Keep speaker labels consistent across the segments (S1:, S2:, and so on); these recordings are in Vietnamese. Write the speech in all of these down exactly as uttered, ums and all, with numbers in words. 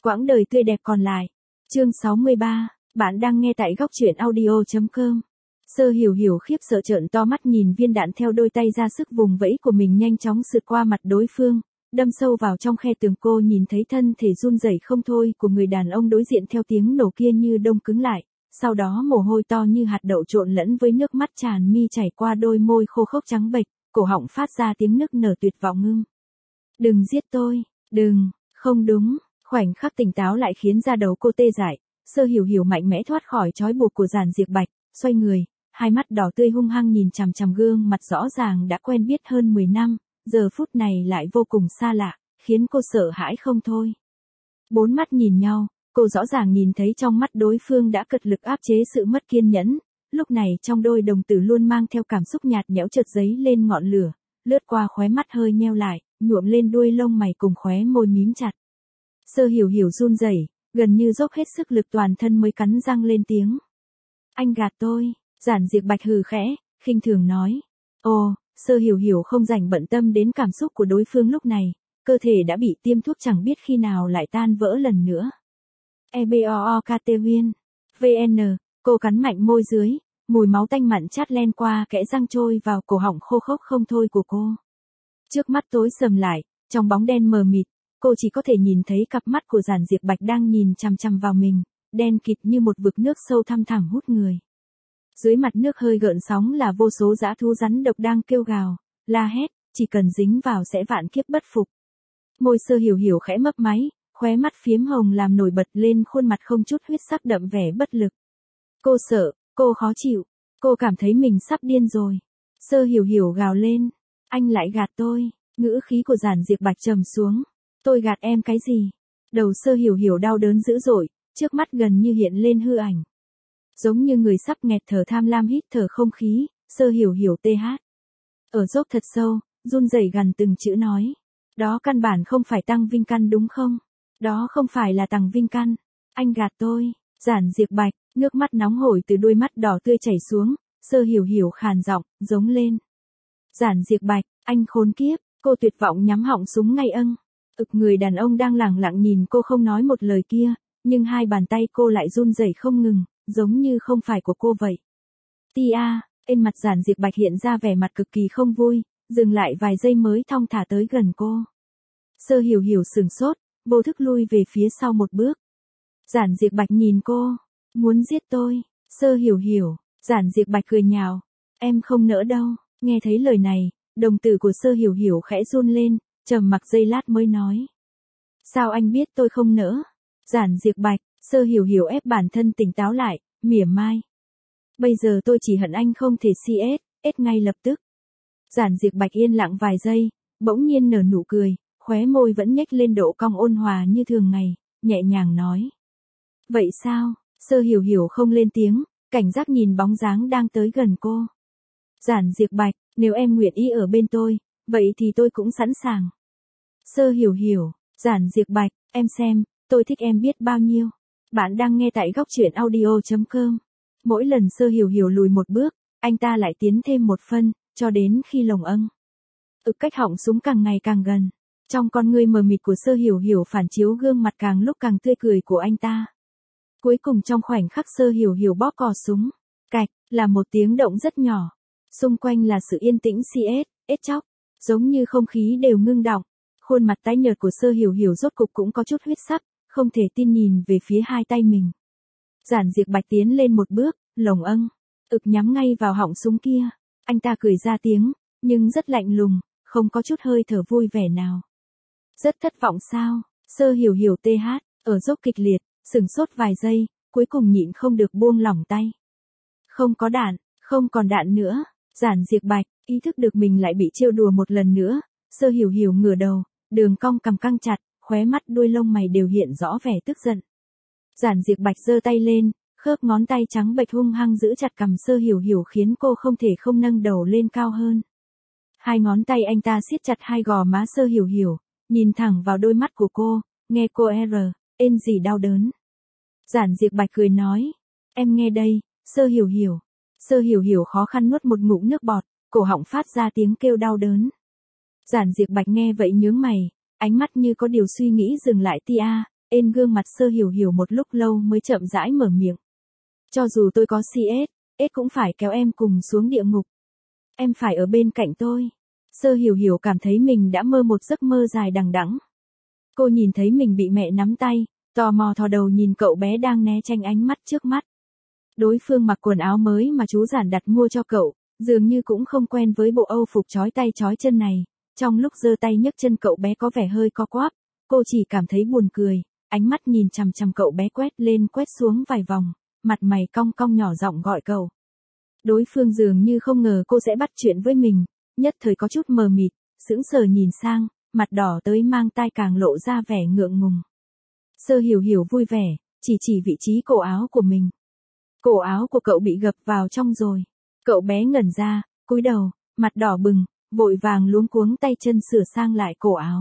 S1: Quãng đời tươi đẹp còn lại. Chương sáu mươi ba, bạn đang nghe tại góc truyện audio chấm com. Sơ Hiểu Hiểu khiếp sợ trợn to mắt nhìn viên đạn theo đôi tay ra sức vùng vẫy của mình nhanh chóng sượt qua mặt đối phương, đâm sâu vào trong khe tường. Cô nhìn thấy thân thể run rẩy không thôi của người đàn ông đối diện theo tiếng nổ kia như đông cứng lại, sau đó mồ hôi to như hạt đậu trộn lẫn với nước mắt tràn mi chảy qua đôi môi khô khốc trắng bệch, cổ họng phát ra tiếng nức nở tuyệt vọng ngưng. Đừng giết tôi, đừng, không đúng. Khoảnh khắc tỉnh táo lại khiến da đầu cô tê dại, Sơ Hiểu Hiểu mạnh mẽ thoát khỏi trói buộc của Giản Diệp Bạch, xoay người, hai mắt đỏ tươi hung hăng nhìn chằm chằm gương mặt rõ ràng đã quen biết hơn mười năm, giờ phút này lại vô cùng xa lạ, khiến cô sợ hãi không thôi. Bốn mắt nhìn nhau, cô rõ ràng nhìn thấy trong mắt đối phương đã cật lực áp chế sự mất kiên nhẫn, lúc này trong đôi đồng tử luôn mang theo cảm xúc nhạt nhẽo chợt dấy lên ngọn lửa, lướt qua khóe mắt hơi nheo lại, nhuộm lên đuôi lông mày cùng khóe môi mím chặt. Sơ Hiểu Hiểu run rẩy, gần như dốc hết sức lực toàn thân mới cắn răng lên tiếng. Anh gạt tôi, Giản Diệp Bạch hừ khẽ, khinh thường nói. Ồ, Sơ Hiểu Hiểu không rảnh bận tâm đến cảm xúc của đối phương lúc này, cơ thể đã bị tiêm thuốc chẳng biết khi nào lại tan vỡ lần nữa. e bê o o ca tê viên, vê en, cô cắn mạnh môi dưới, mùi máu tanh mặn chát len qua kẽ răng trôi vào cổ họng khô khốc không thôi của cô. Trước mắt tối sầm lại, trong bóng đen mờ mịt, cô chỉ có thể nhìn thấy cặp mắt của Giản Diệp Bạch đang nhìn chằm chằm vào mình, đen kịt như một vực nước sâu thăm thẳm hút người. Dưới mặt nước hơi gợn sóng là vô số dã thú rắn độc đang kêu gào, la hét, chỉ cần dính vào sẽ vạn kiếp bất phục. Môi Sơ Hiểu Hiểu khẽ mấp máy, khóe mắt phiếm hồng làm nổi bật lên khuôn mặt không chút huyết sắc đậm vẻ bất lực. Cô sợ, cô khó chịu, cô cảm thấy mình sắp điên rồi. Sơ Hiểu Hiểu gào lên, anh lại gạt tôi, ngữ khí của Giản Diệp Bạch trầm xuống. Tôi gạt em cái gì? Đầu Sơ Hiểu Hiểu đau đớn dữ dội, trước mắt gần như hiện lên hư ảnh. Giống như người sắp nghẹt thở tham lam hít thở không khí, Sơ Hiểu Hiểu tê hát. Ở dốc thật sâu, run rẩy gằn từng chữ nói. Đó căn bản không phải Tăng Vinh Căn đúng không? Đó không phải là Tăng Vinh Căn. Anh gạt tôi. Giản Diệp Bạch, nước mắt nóng hổi từ đôi mắt đỏ tươi chảy xuống, Sơ Hiểu Hiểu khàn giọng, giống lên. Giản Diệp Bạch, anh khốn kiếp, cô tuyệt vọng nhắm họng súng ngay âng. Ực người đàn ông đang lẳng lặng nhìn cô không nói một lời kia, nhưng hai bàn tay cô lại run rẩy không ngừng, giống như không phải của cô vậy. Tia, trên mặt Giản Diệp Bạch hiện ra vẻ mặt cực kỳ không vui, dừng lại vài giây mới thong thả tới gần cô. Sơ Hiểu Hiểu sửng sốt, vô thức lui về phía sau một bước. Giản Diệp Bạch nhìn cô, muốn giết tôi. Sơ Hiểu Hiểu, Giản Diệp Bạch cười nhạo, em không nỡ đâu. Nghe thấy lời này, đồng tử của Sơ Hiểu Hiểu khẽ run lên, trầm mặc giây lát mới nói. Sao anh biết tôi không nỡ? Giản Diệp Bạch, Sơ Hiểu Hiểu ép bản thân tỉnh táo lại, mỉa mai. Bây giờ tôi chỉ hận anh không thể xê ét, ét ngay lập tức. Giản Diệp Bạch yên lặng vài giây, bỗng nhiên nở nụ cười, khóe môi vẫn nhếch lên độ cong ôn hòa như thường ngày, nhẹ nhàng nói. Vậy sao? Sơ Hiểu Hiểu không lên tiếng, cảnh giác nhìn bóng dáng đang tới gần cô. Giản Diệp Bạch, nếu em nguyện ý ở bên tôi, vậy thì tôi cũng sẵn sàng. Sơ Hiểu Hiểu, Giản Diệp Bạch, em xem, tôi thích em biết bao nhiêu. Bạn đang nghe tại góc truyện audio chấm com. Mỗi lần Sơ Hiểu Hiểu lùi một bước, anh ta lại tiến thêm một phân, cho đến khi lồng âng. Ực cách họng súng càng ngày càng gần. Trong con ngươi mờ mịt của Sơ Hiểu Hiểu phản chiếu gương mặt càng lúc càng tươi cười của anh ta. Cuối cùng trong khoảnh khắc Sơ Hiểu Hiểu bóp cò súng, cạch, là một tiếng động rất nhỏ. Xung quanh là sự yên tĩnh xê ét, ét chóc, giống như không khí đều ngưng đọng. Khuôn mặt tái nhợt của Sơ Hiểu Hiểu rốt cục cũng có chút huyết sắc, không thể tin nhìn về phía hai tay mình. Giản Diệp Bạch tiến lên một bước, lồng âng, ực nhắm ngay vào họng súng kia. Anh ta cười ra tiếng, nhưng rất lạnh lùng, không có chút hơi thở vui vẻ nào. Rất thất vọng sao? Sơ Hiểu Hiểu tê hát, ở dốc kịch liệt, sửng sốt vài giây, cuối cùng nhịn không được buông lỏng tay. Không có đạn, không còn đạn nữa. Giản Diệp Bạch, ý thức được mình lại bị trêu đùa một lần nữa, Sơ Hiểu Hiểu ngửa đầu, đường cong cằm căng chặt, khóe mắt đuôi lông mày đều hiện rõ vẻ tức giận. Giản Diệp Bạch giơ tay lên, khớp ngón tay trắng bệch hung hăng giữ chặt cằm Sơ Hiểu Hiểu khiến cô không thể không nâng đầu lên cao hơn. Hai ngón tay anh ta siết chặt hai gò má Sơ Hiểu Hiểu, nhìn thẳng vào đôi mắt của cô, nghe cô r, ên gì đau đớn. Giản Diệp Bạch cười nói, em nghe đây, Sơ Hiểu Hiểu. Sơ Hiểu Hiểu khó khăn nuốt một ngụm nước bọt, cổ họng phát ra tiếng kêu đau đớn. Giản Diệp Bạch nghe vậy nhướng mày, ánh mắt như có điều suy nghĩ dừng lại tia, ên gương mặt Sơ Hiểu Hiểu một lúc lâu mới chậm rãi mở miệng. Cho dù tôi có xê ét, ết cũng phải kéo em cùng xuống địa ngục. Em phải ở bên cạnh tôi. Sơ Hiểu Hiểu cảm thấy mình đã mơ một giấc mơ dài đằng đẵng. Cô nhìn thấy mình bị mẹ nắm tay, tò mò thò đầu nhìn cậu bé đang né tránh ánh mắt trước mắt. Đối phương mặc quần áo mới mà chú Giản đặt mua cho cậu, dường như cũng không quen với bộ âu phục trói tay trói chân này. Trong lúc giơ tay nhấc chân cậu bé có vẻ hơi co quắp, cô chỉ cảm thấy buồn cười, ánh mắt nhìn chằm chằm cậu bé quét lên quét xuống vài vòng, mặt mày cong cong nhỏ giọng gọi cậu. Đối phương dường như không ngờ cô sẽ bắt chuyện với mình, nhất thời có chút mờ mịt, sững sờ nhìn sang, mặt đỏ tới mang tai càng lộ ra vẻ ngượng ngùng. Sơ Hiểu Hiểu vui vẻ, chỉ chỉ vị trí cổ áo của mình. Cổ áo của cậu bị gập vào trong rồi. Cậu bé ngẩn ra, cúi đầu, mặt đỏ bừng, vội vàng luống cuống tay chân sửa sang lại cổ áo.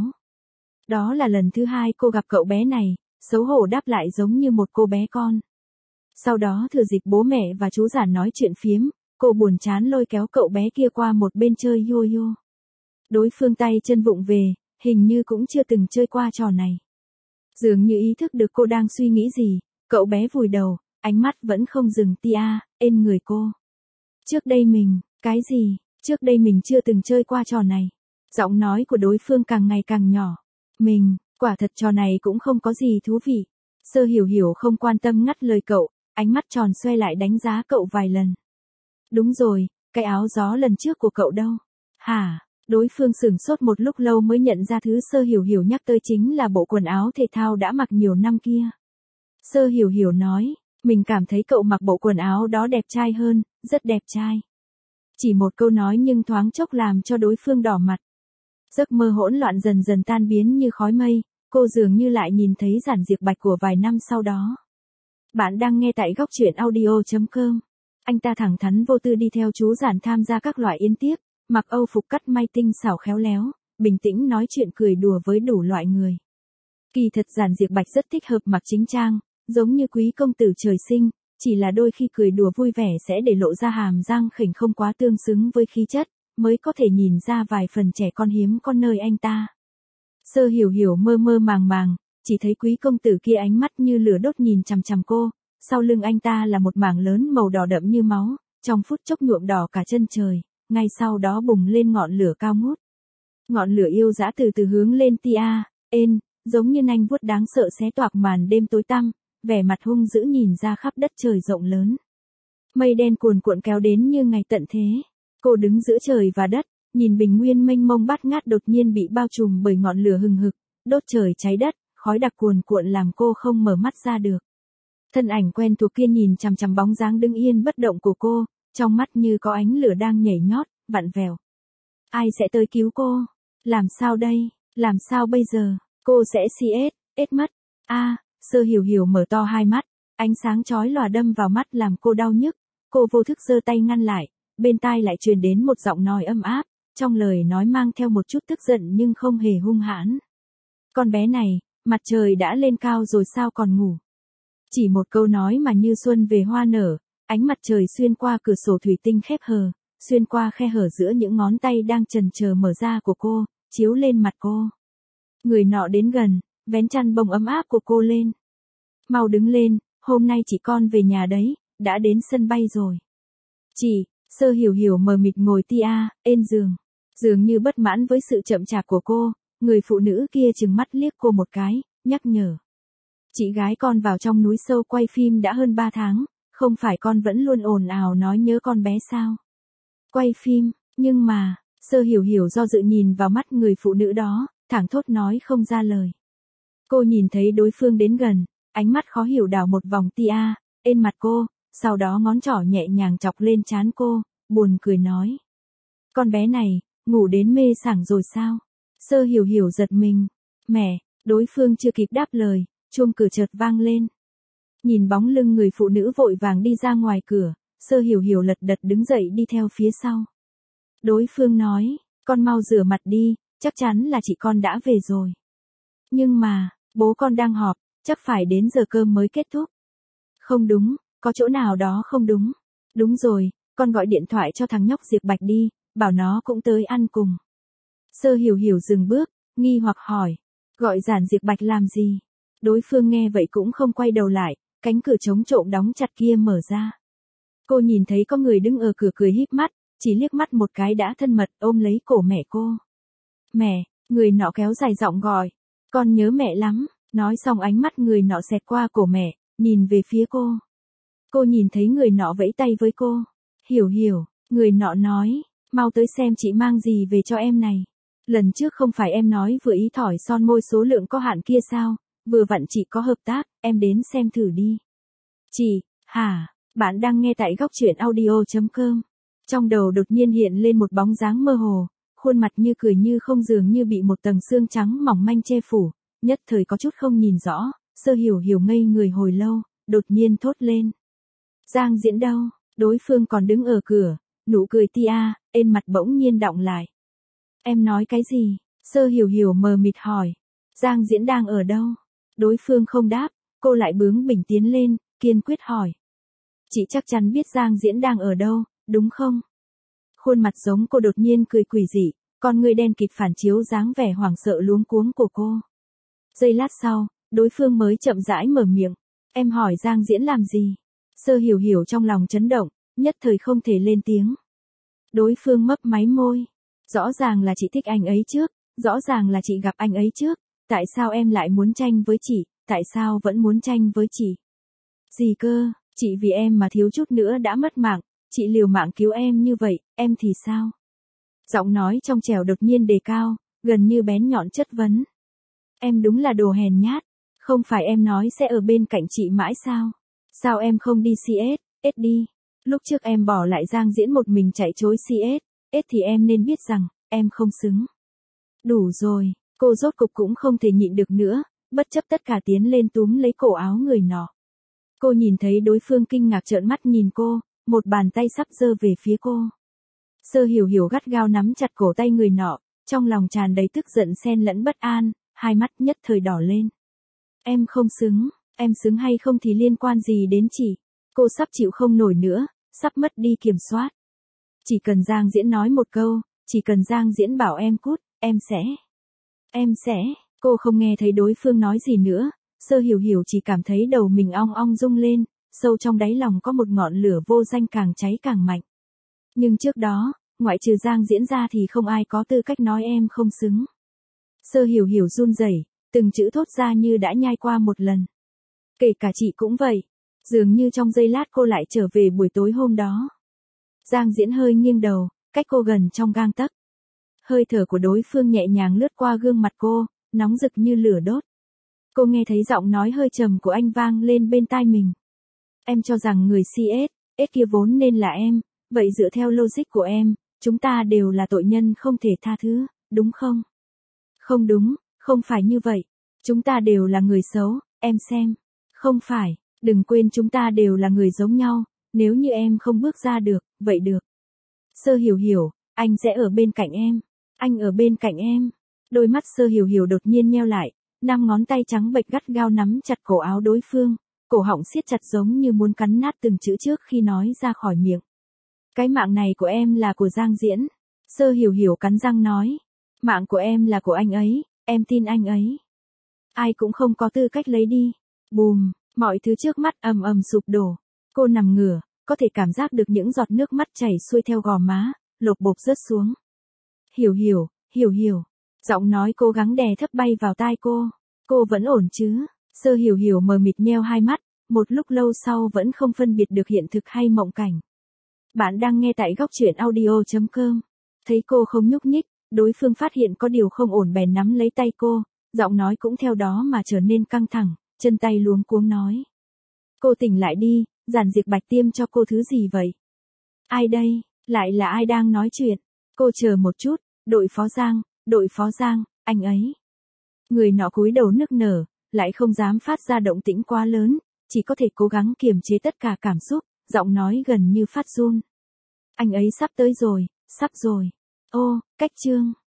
S1: Đó là lần thứ hai cô gặp cậu bé này, xấu hổ đáp lại giống như một cô bé con. Sau đó thừa dịp bố mẹ và chú Giản nói chuyện phiếm, cô buồn chán lôi kéo cậu bé kia qua một bên chơi yo-yo. Đối phương tay chân vụng về, hình như cũng chưa từng chơi qua trò này. Dường như ý thức được cô đang suy nghĩ gì, cậu bé vùi đầu, ánh mắt vẫn không dừng tia, ên người cô. Trước đây mình, cái gì, trước đây mình chưa từng chơi qua trò này. Giọng nói của đối phương càng ngày càng nhỏ. Mình, quả thật trò này cũng không có gì thú vị. Sơ Hiểu Hiểu không quan tâm ngắt lời cậu, ánh mắt tròn xoay lại đánh giá cậu vài lần. Đúng rồi, cái áo gió lần trước của cậu đâu? Hả? Đối phương sửng sốt một lúc lâu mới nhận ra thứ Sơ Hiểu Hiểu nhắc tới chính là bộ quần áo thể thao đã mặc nhiều năm kia. Sơ Hiểu Hiểu nói, mình cảm thấy cậu mặc bộ quần áo đó đẹp trai hơn, rất đẹp trai. Chỉ một câu nói nhưng thoáng chốc làm cho đối phương đỏ mặt. Giấc mơ hỗn loạn dần dần tan biến như khói mây, cô dường như lại nhìn thấy Giản Diệp Bạch của vài năm sau đó. Bạn đang nghe tại góc truyện audio chấm com. Anh ta thẳng thắn vô tư đi theo chú Giản tham gia các loại yến tiệc, mặc âu phục cắt may tinh xảo khéo léo, bình tĩnh nói chuyện cười đùa với đủ loại người. Kỳ thật Giản Diệp Bạch rất thích hợp mặc chính trang, giống như quý công tử trời sinh, chỉ là đôi khi cười đùa vui vẻ sẽ để lộ ra hàm răng khỉnh không quá tương xứng với khí chất, mới có thể nhìn ra vài phần trẻ con hiếm con nơi anh ta. Sơ Hiểu Hiểu mơ mơ màng màng, chỉ thấy quý công tử kia ánh mắt như lửa đốt nhìn chằm chằm cô, sau lưng anh ta là một mảng lớn màu đỏ đậm như máu, trong phút chốc nhuộm đỏ cả chân trời, ngay sau đó bùng lên ngọn lửa cao ngút. Ngọn lửa yêu dã từ từ hướng lên tia, ên, giống như nanh vuốt đáng sợ xé toạc màn đêm tối tăm, vẻ mặt hung dữ nhìn ra khắp đất trời rộng lớn. Mây đen cuồn cuộn kéo đến như ngày tận thế. Cô đứng giữa trời và đất, nhìn bình nguyên mênh mông bát ngát đột nhiên bị bao trùm bởi ngọn lửa hừng hực, đốt trời cháy đất, khói đặc cuồn cuộn làm cô không mở mắt ra được. Thân ảnh quen thuộc kia nhìn chằm chằm bóng dáng đứng yên bất động của cô, trong mắt như có ánh lửa đang nhảy nhót, vặn vẹo. Ai sẽ tới cứu cô? Làm sao đây? Làm sao bây giờ? Cô sẽ xê ét, ết mất. A, Sơ Hiểu Hiểu mở to hai mắt, ánh sáng chói lòa đâm vào mắt làm cô đau nhức. Cô vô thức giơ tay ngăn lại, bên tai lại truyền đến một giọng nói âm áp, trong lời nói mang theo một chút tức giận nhưng không hề hung hãn. Con bé này, mặt trời đã lên cao rồi sao còn ngủ? Chỉ một câu nói mà như xuân về hoa nở, ánh mặt trời xuyên qua cửa sổ thủy tinh khép hờ, xuyên qua khe hở giữa những ngón tay đang chần chờ mở ra của cô, chiếu lên mặt cô. Người nọ đến gần, vén chăn bông ấm áp của cô lên. Mau đứng lên, hôm nay chị con về nhà đấy, đã đến sân bay rồi. Chị, Sơ Hiểu Hiểu mờ mịt ngồi tia, ên giường. Dường như bất mãn với sự chậm chạp của cô, người phụ nữ kia trừng mắt liếc cô một cái, nhắc nhở. Chị gái con vào trong núi sâu quay phim đã hơn ba tháng, không phải con vẫn luôn ồn ào nói nhớ con bé sao? Quay phim, nhưng mà, Sơ Hiểu Hiểu do dự nhìn vào mắt người phụ nữ đó, thẳng thốt nói không ra lời. Cô nhìn thấy đối phương đến gần, ánh mắt khó hiểu đảo một vòng tia, ên mặt cô, sau đó ngón trỏ nhẹ nhàng chọc lên trán cô, buồn cười nói. Con bé này, ngủ đến mê sảng rồi sao? Sơ Hiểu Hiểu giật mình. Mẹ, đối phương chưa kịp đáp lời, chuông cửa chợt vang lên. Nhìn bóng lưng người phụ nữ vội vàng đi ra ngoài cửa, Sơ Hiểu Hiểu lật đật đứng dậy đi theo phía sau. Đối phương nói, con mau rửa mặt đi, chắc chắn là chị con đã về rồi. Nhưng mà, bố con đang họp, chắc phải đến giờ cơm mới kết thúc. Không đúng, có chỗ nào đó không đúng. Đúng rồi, con gọi điện thoại cho thằng nhóc Diệp Bạch đi, bảo nó cũng tới ăn cùng. Sơ Hiểu Hiểu dừng bước, nghi hoặc hỏi, gọi Giản Diệp Bạch làm gì? Đối phương nghe vậy cũng không quay đầu lại, cánh cửa chống trộm đóng chặt kia mở ra. Cô nhìn thấy có người đứng ở cửa cười híp mắt, chỉ liếc mắt một cái đã thân mật ôm lấy cổ mẹ cô. Mẹ, người nọ kéo dài giọng gọi, con nhớ mẹ lắm, nói xong ánh mắt người nọ xẹt qua cổ mẹ, nhìn về phía cô. Cô nhìn thấy người nọ vẫy tay với cô. Hiểu hiểu, người nọ nói, mau tới xem chị mang gì về cho em này. Lần trước không phải em nói vừa ý thỏi son môi số lượng có hạn kia sao, vừa vặn chị có hợp tác, em đến xem thử đi. Chị, hả, bạn đang nghe tại góc truyện audio.com. Trong đầu đột nhiên hiện lên một bóng dáng mơ hồ, khuôn mặt như cười như không dường như bị một tầng xương trắng mỏng manh che phủ, nhất thời có chút không nhìn rõ, Sơ Hiểu Hiểu ngây người hồi lâu, đột nhiên thốt lên. Giang Diễn đâu? Đối phương còn đứng ở cửa, nụ cười tia, ên mặt bỗng nhiên đọng lại. Em nói cái gì? Sơ Hiểu Hiểu mờ mịt hỏi. Giang Diễn đang ở đâu? Đối phương không đáp, cô lại bướng bỉnh tiến lên, kiên quyết hỏi. Chị chắc chắn biết Giang Diễn đang ở đâu, đúng không? Khuôn mặt giống cô đột nhiên cười quỷ dị, con người đen kịt phản chiếu dáng vẻ hoảng sợ luống cuống của cô. Giây lát sau, đối phương mới chậm rãi mở miệng. Em hỏi Giang Diễn làm gì? Sơ Hiểu Hiểu trong lòng chấn động, nhất thời không thể lên tiếng. Đối phương mấp máy môi. Rõ ràng là chị thích anh ấy trước, rõ ràng là chị gặp anh ấy trước, tại sao em lại muốn tranh với chị, tại sao vẫn muốn tranh với chị? Gì cơ, chị vì em mà thiếu chút nữa đã mất mạng, chị liều mạng cứu em như vậy, em thì sao? Giọng nói trong trẻo đột nhiên đề cao, gần như bén nhọn chất vấn. Em đúng là đồ hèn nhát, không phải em nói sẽ ở bên cạnh chị mãi sao? Sao em không đi xê ét, ét đi? Lúc trước em bỏ lại Giang Diễn một mình chạy trối xê ét, ét thì em nên biết rằng, em không xứng. Đủ rồi, cô rốt cục cũng không thể nhịn được nữa, bất chấp tất cả tiến lên túm lấy cổ áo người nọ. Cô nhìn thấy đối phương kinh ngạc trợn mắt nhìn cô, một bàn tay sắp giơ về phía cô. Sơ Hiểu Hiểu gắt gao nắm chặt cổ tay người nọ, trong lòng tràn đầy tức giận xen lẫn bất an, hai mắt nhất thời đỏ lên. Em không xứng, em xứng hay không thì liên quan gì đến chị? Cô sắp chịu không nổi nữa, sắp mất đi kiểm soát. Chỉ cần Giang Diễn nói một câu, chỉ cần Giang Diễn bảo em cút, em sẽ. Em sẽ, cô không nghe thấy đối phương nói gì nữa, Sơ Hiểu Hiểu chỉ cảm thấy đầu mình ong ong rung lên, sâu trong đáy lòng có một ngọn lửa vô danh càng cháy càng mạnh. Nhưng trước đó, ngoại trừ Giang Diễn ra thì không ai có tư cách nói em không xứng. Sơ Hiểu Hiểu run rẩy, từng chữ thốt ra như đã nhai qua một lần. Kể cả chị cũng vậy. Dường như trong giây lát cô lại trở về buổi tối hôm đó. Giang Diễn hơi nghiêng đầu, cách cô gần trong gang tấc. Hơi thở của đối phương nhẹ nhàng lướt qua gương mặt cô, nóng rực như lửa đốt. Cô nghe thấy giọng nói hơi trầm của anh vang lên bên tai mình. Em cho rằng người xê ét, ét kia vốn nên là em, vậy dựa theo logic của em, chúng ta đều là tội nhân không thể tha thứ, đúng không? Không đúng, không phải như vậy. Chúng ta đều là người xấu, em xem. Không phải, đừng quên chúng ta đều là người giống nhau, nếu như em không bước ra được, vậy được. Sơ Hiểu Hiểu, anh sẽ ở bên cạnh em. Anh ở bên cạnh em. Đôi mắt Sơ Hiểu Hiểu đột nhiên nheo lại, năm ngón tay trắng bệch gắt gao nắm chặt cổ áo đối phương, cổ họng siết chặt giống như muốn cắn nát từng chữ trước khi nói ra khỏi miệng. Cái mạng này của em là của Giang Diễn. Sơ Hiểu Hiểu cắn răng nói. Mạng của em là của anh ấy, em tin anh ấy. Ai cũng không có tư cách lấy đi. Bùm, mọi thứ trước mắt ầm ầm sụp đổ. Cô nằm ngửa, có thể cảm giác được những giọt nước mắt chảy xuôi theo gò má, lột bột rớt xuống. Hiểu Hiểu, Hiểu Hiểu. Giọng nói cố gắng đè thấp bay vào tai cô. Cô vẫn ổn chứ? Sơ Hiểu Hiểu mờ mịt nheo hai mắt, một lúc lâu sau vẫn không phân biệt được hiện thực hay mộng cảnh. Bạn đang nghe tại góc truyện audio.com. Thấy cô không nhúc nhích, đối phương phát hiện có điều không ổn bèn nắm lấy tay cô, giọng nói cũng theo đó mà trở nên căng thẳng, chân tay luống cuống nói. Cô tỉnh lại đi, Giản Diệp Bạch tiêm cho cô thứ gì vậy? Ai đây? Lại là ai đang nói chuyện? Cô chờ một chút, đội phó Giang, đội phó Giang, anh ấy. Người nọ cúi đầu nức nở, lại không dám phát ra động tĩnh quá lớn, chỉ có thể cố gắng kiềm chế tất cả cảm xúc, giọng nói gần như phát run. Anh ấy sắp tới rồi, sắp rồi. Ô, cách chương.